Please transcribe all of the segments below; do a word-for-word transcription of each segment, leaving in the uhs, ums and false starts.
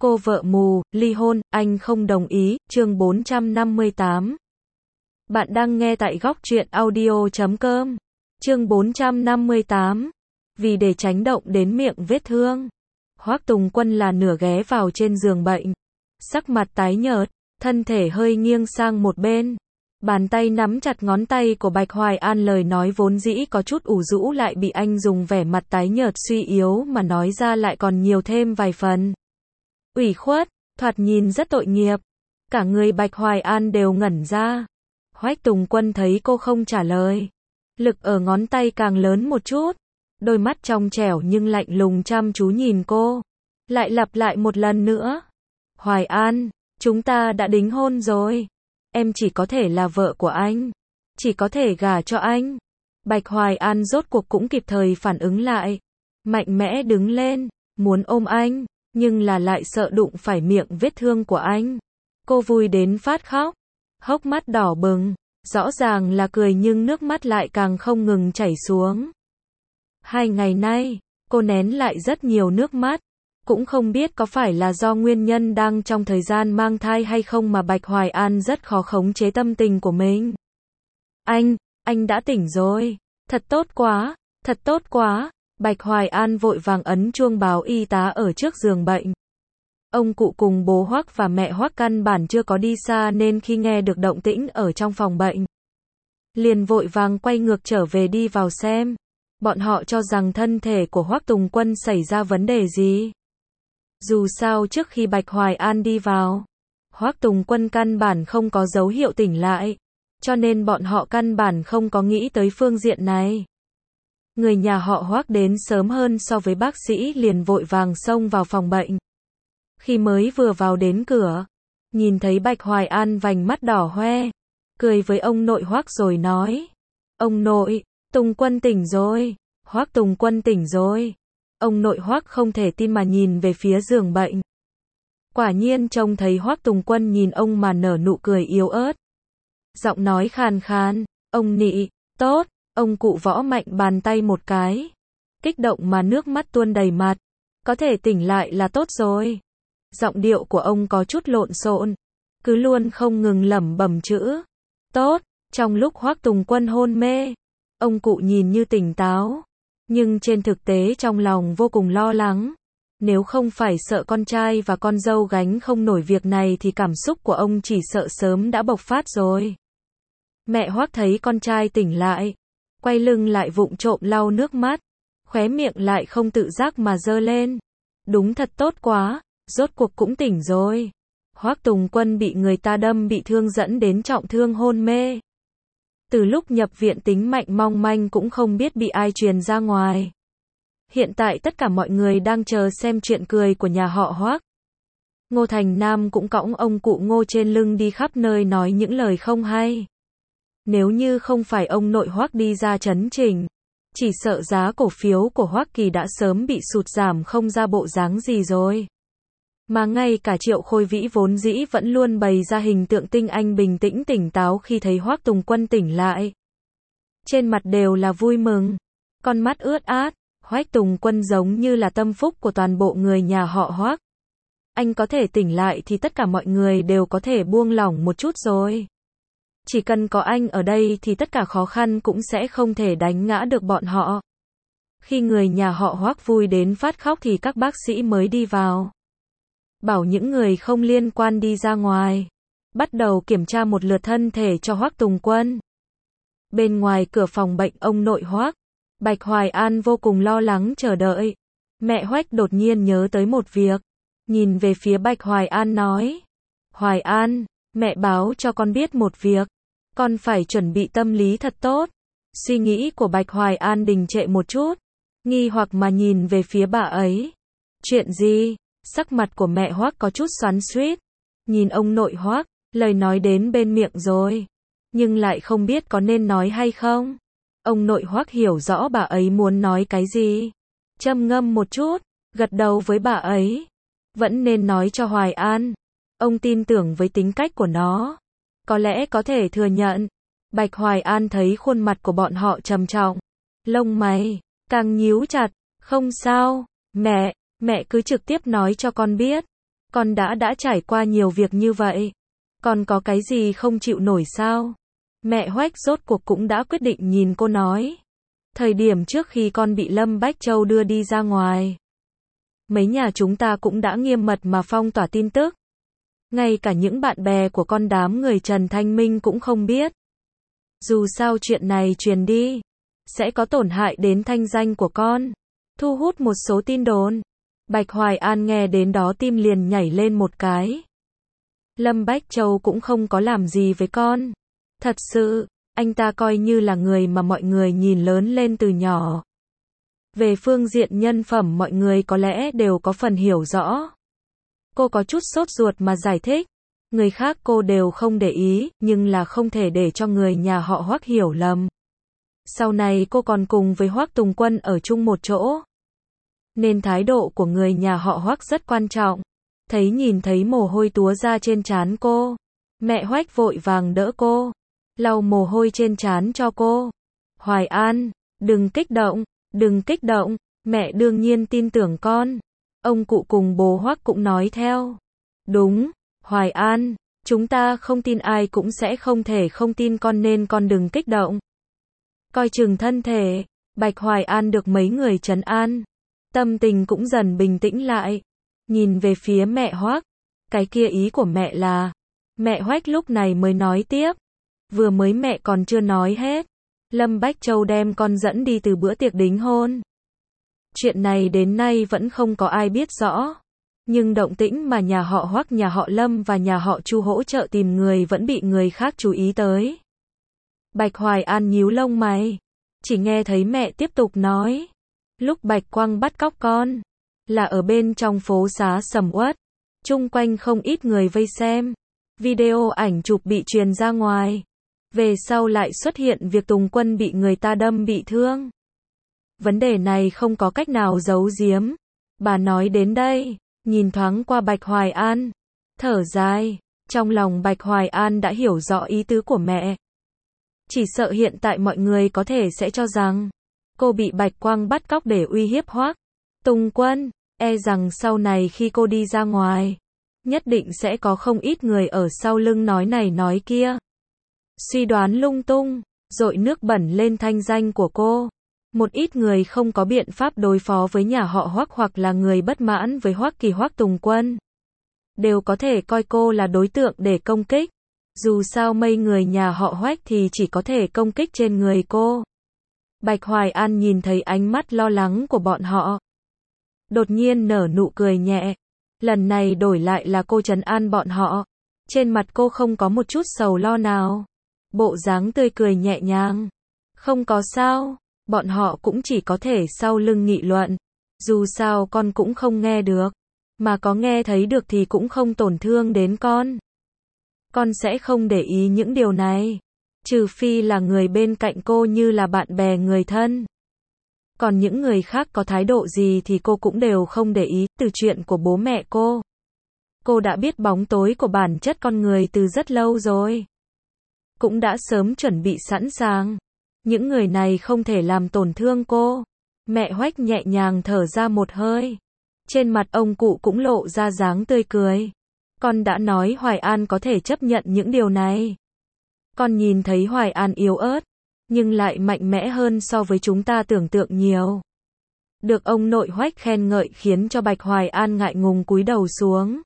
Cô vợ mù, ly hôn, anh không đồng ý, chương bốn trăm năm mươi tám. Bạn đang nghe tại góc truyện audio chấm com. Chương bốn trăm năm mươi tám. Vì để tránh động đến miệng vết thương, Hoắc Tùng Quân là nửa ghé vào trên giường bệnh, sắc mặt tái nhợt, thân thể hơi nghiêng sang một bên. Bàn tay nắm chặt ngón tay của Bạch Hoài An, lời nói vốn dĩ có chút ủ rũ lại bị anh dùng vẻ mặt tái nhợt suy yếu mà nói ra lại còn nhiều thêm vài phần ủy khuất, thoạt nhìn rất tội nghiệp. Cả người Bạch Hoài An đều ngẩn ra. Hoắc Tùng Quân thấy cô không trả lời, lực ở ngón tay càng lớn một chút, đôi mắt trong trẻo nhưng lạnh lùng chăm chú nhìn cô, lại lặp lại một lần nữa. Hoài An, chúng ta đã đính hôn rồi. Em chỉ có thể là vợ của anh, chỉ có thể gả cho anh. Bạch Hoài An rốt cuộc cũng kịp thời phản ứng lại, mạnh mẽ đứng lên, muốn ôm anh, nhưng là lại sợ đụng phải miệng vết thương của anh. Cô vui đến phát khóc, hốc mắt đỏ bừng, rõ ràng là cười nhưng nước mắt lại càng không ngừng chảy xuống. Hai ngày nay, cô nén lại rất nhiều nước mắt. Cũng không biết có phải là do nguyên nhân đang trong thời gian mang thai hay không mà Bạch Hoài An rất khó khống chế tâm tình của mình. Anh, anh đã tỉnh rồi. Thật tốt quá, thật tốt quá. Bạch Hoài An vội vàng ấn chuông báo y tá ở trước giường bệnh. Ông cụ cùng bố Hoắc và mẹ Hoắc căn bản chưa có đi xa nên khi nghe được động tĩnh ở trong phòng bệnh, liền vội vàng quay ngược trở về đi vào xem. Bọn họ cho rằng thân thể của Hoắc Tùng Quân xảy ra vấn đề gì. Dù sao trước khi Bạch Hoài An đi vào, Hoắc Tùng Quân căn bản không có dấu hiệu tỉnh lại, cho nên bọn họ căn bản không có nghĩ tới phương diện này. Người nhà họ Hoắc đến sớm hơn so với bác sĩ liền vội vàng xông vào phòng bệnh. Khi mới vừa vào đến cửa, nhìn thấy Bạch Hoài An vành mắt đỏ hoe, cười với ông nội Hoắc rồi nói: "Ông nội, Tùng Quân tỉnh rồi, Hoắc Tùng Quân tỉnh rồi." Ông nội Hoắc không thể tin mà nhìn về phía giường bệnh. Quả nhiên trông thấy Hoắc Tùng Quân nhìn ông mà nở nụ cười yếu ớt. Giọng nói khàn khàn, "Ông nị, tốt." Ông cụ võ mạnh bàn tay một cái, kích động mà nước mắt tuôn đầy mặt. "Có thể tỉnh lại là tốt rồi." Giọng điệu của ông có chút lộn xộn, cứ luôn không ngừng lẩm bẩm chữ "tốt." Trong lúc Hoắc Tùng Quân hôn mê, ông cụ nhìn như tỉnh táo, nhưng trên thực tế trong lòng vô cùng lo lắng. Nếu không phải sợ con trai và con dâu gánh không nổi việc này thì cảm xúc của ông chỉ sợ sớm đã bộc phát rồi. Mẹ Hoắc thấy con trai tỉnh lại, quay lưng lại vụng trộm lau nước mắt, khóe miệng lại không tự giác mà giơ lên. "Đúng thật tốt quá, rốt cuộc cũng tỉnh rồi." Hoắc Tùng Quân bị người ta đâm bị thương dẫn đến trọng thương hôn mê. Từ lúc nhập viện tính mạnh mong manh cũng không biết bị ai truyền ra ngoài. Hiện tại tất cả mọi người đang chờ xem chuyện cười của nhà họ Hoắc. Ngô Thành Nam cũng cõng ông cụ Ngô trên lưng đi khắp nơi nói những lời không hay. Nếu như không phải ông nội Hoắc đi ra trấn chỉnh, chỉ sợ giá cổ phiếu của Hoắc Kỳ đã sớm bị sụt giảm không ra bộ dáng gì rồi. Mà ngay cả Triệu Khôi Vĩ vốn dĩ vẫn luôn bày ra hình tượng tinh anh bình tĩnh tỉnh táo khi thấy Hoắc Tùng Quân tỉnh lại, trên mặt đều là vui mừng, con mắt ướt át. Hoắc Tùng Quân giống như là tâm phúc của toàn bộ người nhà họ Hoắc. Anh có thể tỉnh lại thì tất cả mọi người đều có thể buông lỏng một chút rồi. Chỉ cần có anh ở đây thì tất cả khó khăn cũng sẽ không thể đánh ngã được bọn họ. Khi người nhà họ Hoắc vui đến phát khóc thì các bác sĩ mới đi vào, bảo những người không liên quan đi ra ngoài, bắt đầu kiểm tra một lượt thân thể cho Hoắc Tùng Quân. Bên ngoài cửa phòng bệnh ông nội Hoắc, Bạch Hoài An vô cùng lo lắng chờ đợi. Mẹ Hoắc đột nhiên nhớ tới một việc, nhìn về phía Bạch Hoài An nói: "Hoài An, mẹ báo cho con biết một việc, con phải chuẩn bị tâm lý thật tốt." Suy nghĩ của Bạch Hoài An đình trệ một chút, nghi hoặc mà nhìn về phía bà ấy. "Chuyện gì?" Sắc mặt của mẹ Hoắc có chút xoắn xuýt, nhìn ông nội Hoắc, lời nói đến bên miệng rồi, nhưng lại không biết có nên nói hay không. Ông nội Hoắc hiểu rõ bà ấy muốn nói cái gì, trầm ngâm một chút, gật đầu với bà ấy. Vẫn nên nói cho Hoài An, ông tin tưởng với tính cách của nó, có lẽ có thể thừa nhận. Bạch Hoài An thấy khuôn mặt của bọn họ trầm trọng, lông mày càng nhíu chặt. "Không sao, mẹ, mẹ cứ trực tiếp nói cho con biết." Con đã đã trải qua nhiều việc như vậy. Con có cái gì không chịu nổi sao? Mẹ Hoách rốt cuộc cũng đã quyết định nhìn cô nói. Thời điểm trước khi con bị Lâm Bách Châu đưa đi ra ngoài, mấy nhà chúng ta cũng đã nghiêm mật mà phong tỏa tin tức. Ngay cả những bạn bè của con đám người Trần Thanh Minh cũng không biết. Dù sao chuyện này truyền đi, sẽ có tổn hại đến thanh danh của con, thu hút một số tin đồn. Bạch Hoài An nghe đến đó tim liền nhảy lên một cái. Lâm Bách Châu cũng không có làm gì với con. Thật sự, anh ta coi như là người mà mọi người nhìn lớn lên từ nhỏ. Về phương diện nhân phẩm mọi người có lẽ đều có phần hiểu rõ. Cô có chút sốt ruột mà giải thích. Người khác cô đều không để ý, nhưng là không thể để cho người nhà họ Hoắc hiểu lầm. Sau này cô còn cùng với Hoắc Tùng Quân ở chung một chỗ, nên thái độ của người nhà họ Hoắc rất quan trọng. Thấy nhìn thấy mồ hôi túa ra trên trán cô, mẹ Hoách vội vàng đỡ cô, lau mồ hôi trên trán cho cô. Hoài An, đừng kích động, đừng kích động, mẹ đương nhiên tin tưởng con. Ông cụ cùng bố Hoắc cũng nói theo. Đúng, Hoài An, chúng ta không tin ai cũng sẽ không thể không tin con nên con đừng kích động. Coi chừng thân thể. Bạch Hoài An được mấy người trấn an, tâm tình cũng dần bình tĩnh lại. Nhìn về phía mẹ Hoắc, cái kia ý của mẹ là, mẹ Hoách lúc này mới nói tiếp. Vừa mới mẹ còn chưa nói hết, Lâm Bách Châu đem con dẫn đi từ bữa tiệc đính hôn. Chuyện này đến nay vẫn không có ai biết rõ. Nhưng động tĩnh mà nhà họ Hoắc, nhà họ Lâm và nhà họ Chu hỗ trợ tìm người vẫn bị người khác chú ý tới. Bạch Hoài An nhíu lông mày, chỉ nghe thấy mẹ tiếp tục nói. Lúc Bạch Quang bắt cóc con, là ở bên trong phố xá sầm uất, chung quanh không ít người vây xem. Video ảnh chụp bị truyền ra ngoài. Về sau lại xuất hiện việc Tùng Quân bị người ta đâm bị thương. Vấn đề này không có cách nào giấu giếm. Bà nói đến đây, nhìn thoáng qua Bạch Hoài An, thở dài. Trong lòng Bạch Hoài An đã hiểu rõ ý tứ của mẹ. Chỉ sợ hiện tại mọi người có thể sẽ cho rằng cô bị Bạch Quang bắt cóc để uy hiếp Hoắc Tùng Quân. E rằng sau này khi cô đi ra ngoài, nhất định sẽ có không ít người ở sau lưng nói này nói kia, suy đoán lung tung, dội nước bẩn lên thanh danh của cô. Một ít người không có biện pháp đối phó với nhà họ Hoắc hoặc là người bất mãn với Hoắc Kỳ, Hoắc Tùng Quân, đều có thể coi cô là đối tượng để công kích. Dù sao mấy người nhà họ Hoắc thì chỉ có thể công kích trên người cô. Bạch Hoài An nhìn thấy ánh mắt lo lắng của bọn họ, đột nhiên nở nụ cười nhẹ. Lần này đổi lại là cô trấn an bọn họ. Trên mặt cô không có một chút sầu lo nào. Bộ dáng tươi cười nhẹ nhàng. Không có sao. Bọn họ cũng chỉ có thể sau lưng nghị luận. Dù sao con cũng không nghe được. Mà có nghe thấy được thì cũng không tổn thương đến con. Con sẽ không để ý những điều này. Trừ phi là người bên cạnh cô như là bạn bè người thân. Còn những người khác có thái độ gì thì cô cũng đều không để ý. Từ chuyện của bố mẹ cô, cô đã biết bóng tối của bản chất con người từ rất lâu rồi. Cũng đã sớm chuẩn bị sẵn sàng. Những người này không thể làm tổn thương cô. Mẹ Hoách nhẹ nhàng thở ra một hơi. Trên mặt ông cụ cũng lộ ra dáng tươi cười. Con đã nói Hoài An có thể chấp nhận những điều này. Con nhìn thấy Hoài An yếu ớt, nhưng lại mạnh mẽ hơn so với chúng ta tưởng tượng nhiều. Được ông nội Hoách khen ngợi khiến cho Bạch Hoài An ngại ngùng cúi đầu xuống.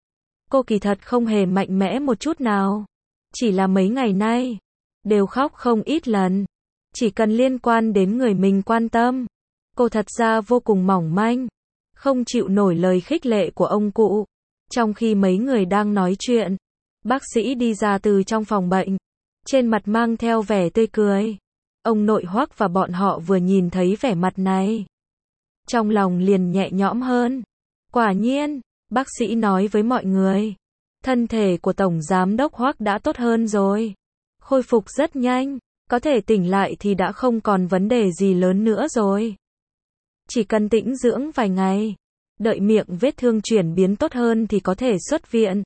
Cô kỳ thật không hề mạnh mẽ một chút nào. Chỉ là mấy ngày nay, đều khóc không ít lần. Chỉ cần liên quan đến người mình quan tâm, cô thật ra vô cùng mỏng manh, không chịu nổi lời khích lệ của ông cụ. Trong khi mấy người đang nói chuyện, bác sĩ đi ra từ trong phòng bệnh, trên mặt mang theo vẻ tươi cười. Ông nội Hoắc và bọn họ vừa nhìn thấy vẻ mặt này, trong lòng liền nhẹ nhõm hơn. Quả nhiên, bác sĩ nói với mọi người, thân thể của Tổng Giám đốc Hoắc đã tốt hơn rồi. Khôi phục rất nhanh, có thể tỉnh lại thì đã không còn vấn đề gì lớn nữa rồi. Chỉ cần tĩnh dưỡng vài ngày, đợi miệng vết thương chuyển biến tốt hơn thì có thể xuất viện.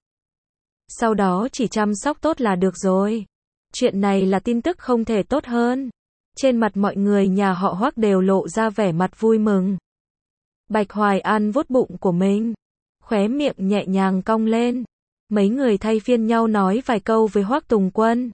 Sau đó chỉ chăm sóc tốt là được rồi. Chuyện này là tin tức không thể tốt hơn. Trên mặt mọi người nhà họ Hoắc đều lộ ra vẻ mặt vui mừng. Bạch Hoài An vuốt bụng của mình, khóe miệng nhẹ nhàng cong lên. Mấy người thay phiên nhau nói vài câu với Hoắc Tùng Quân.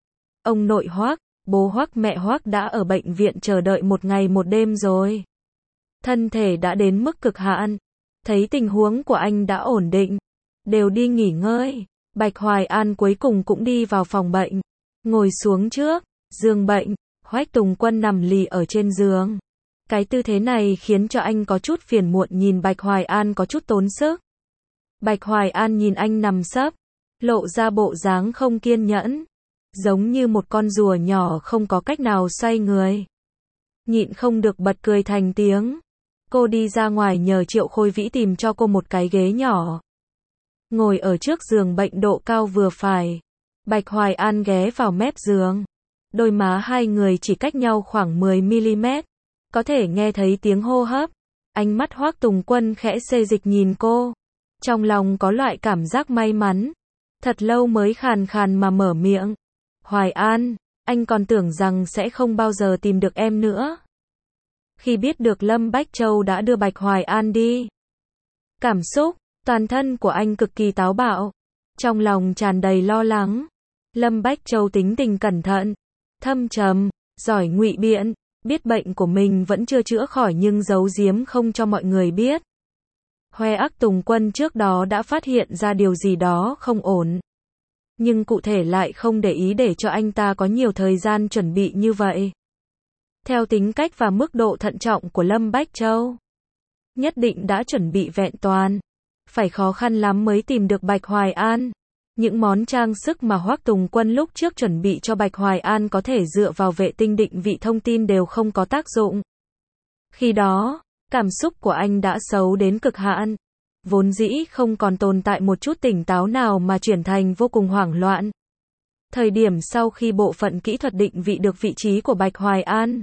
Ông nội Hoắc, bố Hoắc, mẹ Hoắc đã ở bệnh viện chờ đợi một ngày một đêm rồi. Thân thể đã đến mức cực hạn. Thấy tình huống của anh đã ổn định, đều đi nghỉ ngơi. Bạch Hoài An cuối cùng cũng đi vào phòng bệnh, ngồi xuống trước giường bệnh. Hoắc Tùng Quân nằm lì ở trên giường. Cái tư thế này khiến cho anh có chút phiền muộn, nhìn Bạch Hoài An có chút tốn sức. Bạch Hoài An nhìn anh nằm sấp, lộ ra bộ dáng không kiên nhẫn, giống như một con rùa nhỏ không có cách nào xoay người. Nhịn không được bật cười thành tiếng. Cô đi ra ngoài nhờ Triệu Khôi Vĩ tìm cho cô một cái ghế nhỏ. Ngồi ở trước giường bệnh độ cao vừa phải. Bạch Hoài An ghé vào mép giường. Đôi má hai người chỉ cách nhau khoảng mười mi-li-mét. Có thể nghe thấy tiếng hô hấp. Ánh mắt Hoắc Tùng Quân khẽ xê dịch nhìn cô. Trong lòng có loại cảm giác may mắn. Thật lâu mới khàn khàn mà mở miệng. Hoài An, anh còn tưởng rằng sẽ không bao giờ tìm được em nữa. Khi biết được Lâm Bách Châu đã đưa Bạch Hoài An đi, cảm xúc, toàn thân của anh cực kỳ táo bạo. Trong lòng tràn đầy lo lắng. Lâm Bách Châu tính tình cẩn thận, thâm trầm, giỏi ngụy biện, biết bệnh của mình vẫn chưa chữa khỏi nhưng giấu giếm không cho mọi người biết. Hoắc Tùng Quân trước đó đã phát hiện ra điều gì đó không ổn, nhưng cụ thể lại không để ý để cho anh ta có nhiều thời gian chuẩn bị như vậy. Theo tính cách và mức độ thận trọng của Lâm Bách Châu, nhất định đã chuẩn bị vẹn toàn. Phải khó khăn lắm mới tìm được Bạch Hoài An. Những món trang sức mà Hoắc Tùng Quân lúc trước chuẩn bị cho Bạch Hoài An có thể dựa vào vệ tinh định vị thông tin đều không có tác dụng. Khi đó, cảm xúc của anh đã xấu đến cực hạn. Vốn dĩ không còn tồn tại một chút tỉnh táo nào mà chuyển thành vô cùng hoảng loạn. Thời điểm sau khi bộ phận kỹ thuật định vị được vị trí của Bạch Hoài An,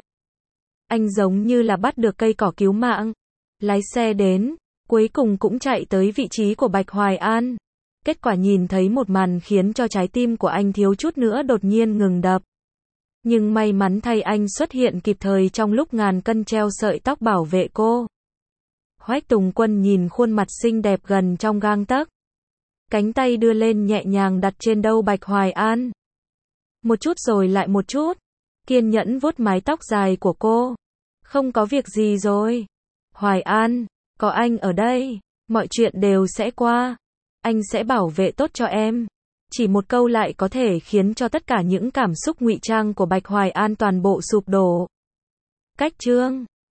anh giống như là bắt được cây cỏ cứu mạng. Lái xe đến, cuối cùng cũng chạy tới vị trí của Bạch Hoài An. Kết quả nhìn thấy một màn khiến cho trái tim của anh thiếu chút nữa đột nhiên ngừng đập. Nhưng may mắn thay anh xuất hiện kịp thời trong lúc ngàn cân treo sợi tóc bảo vệ cô. Hoắc Tùng Quân nhìn khuôn mặt xinh đẹp gần trong gang tấc. Cánh tay đưa lên nhẹ nhàng đặt trên đầu Bạch Hoài An. Một chút rồi lại một chút. Kiên nhẫn vuốt mái tóc dài của cô. Không có việc gì rồi. Hoài An, có anh ở đây, mọi chuyện đều sẽ qua. Anh sẽ bảo vệ tốt cho em. Chỉ một câu lại có thể khiến cho tất cả những cảm xúc ngụy trang của Bạch Hoài An toàn bộ sụp đổ. Cách chương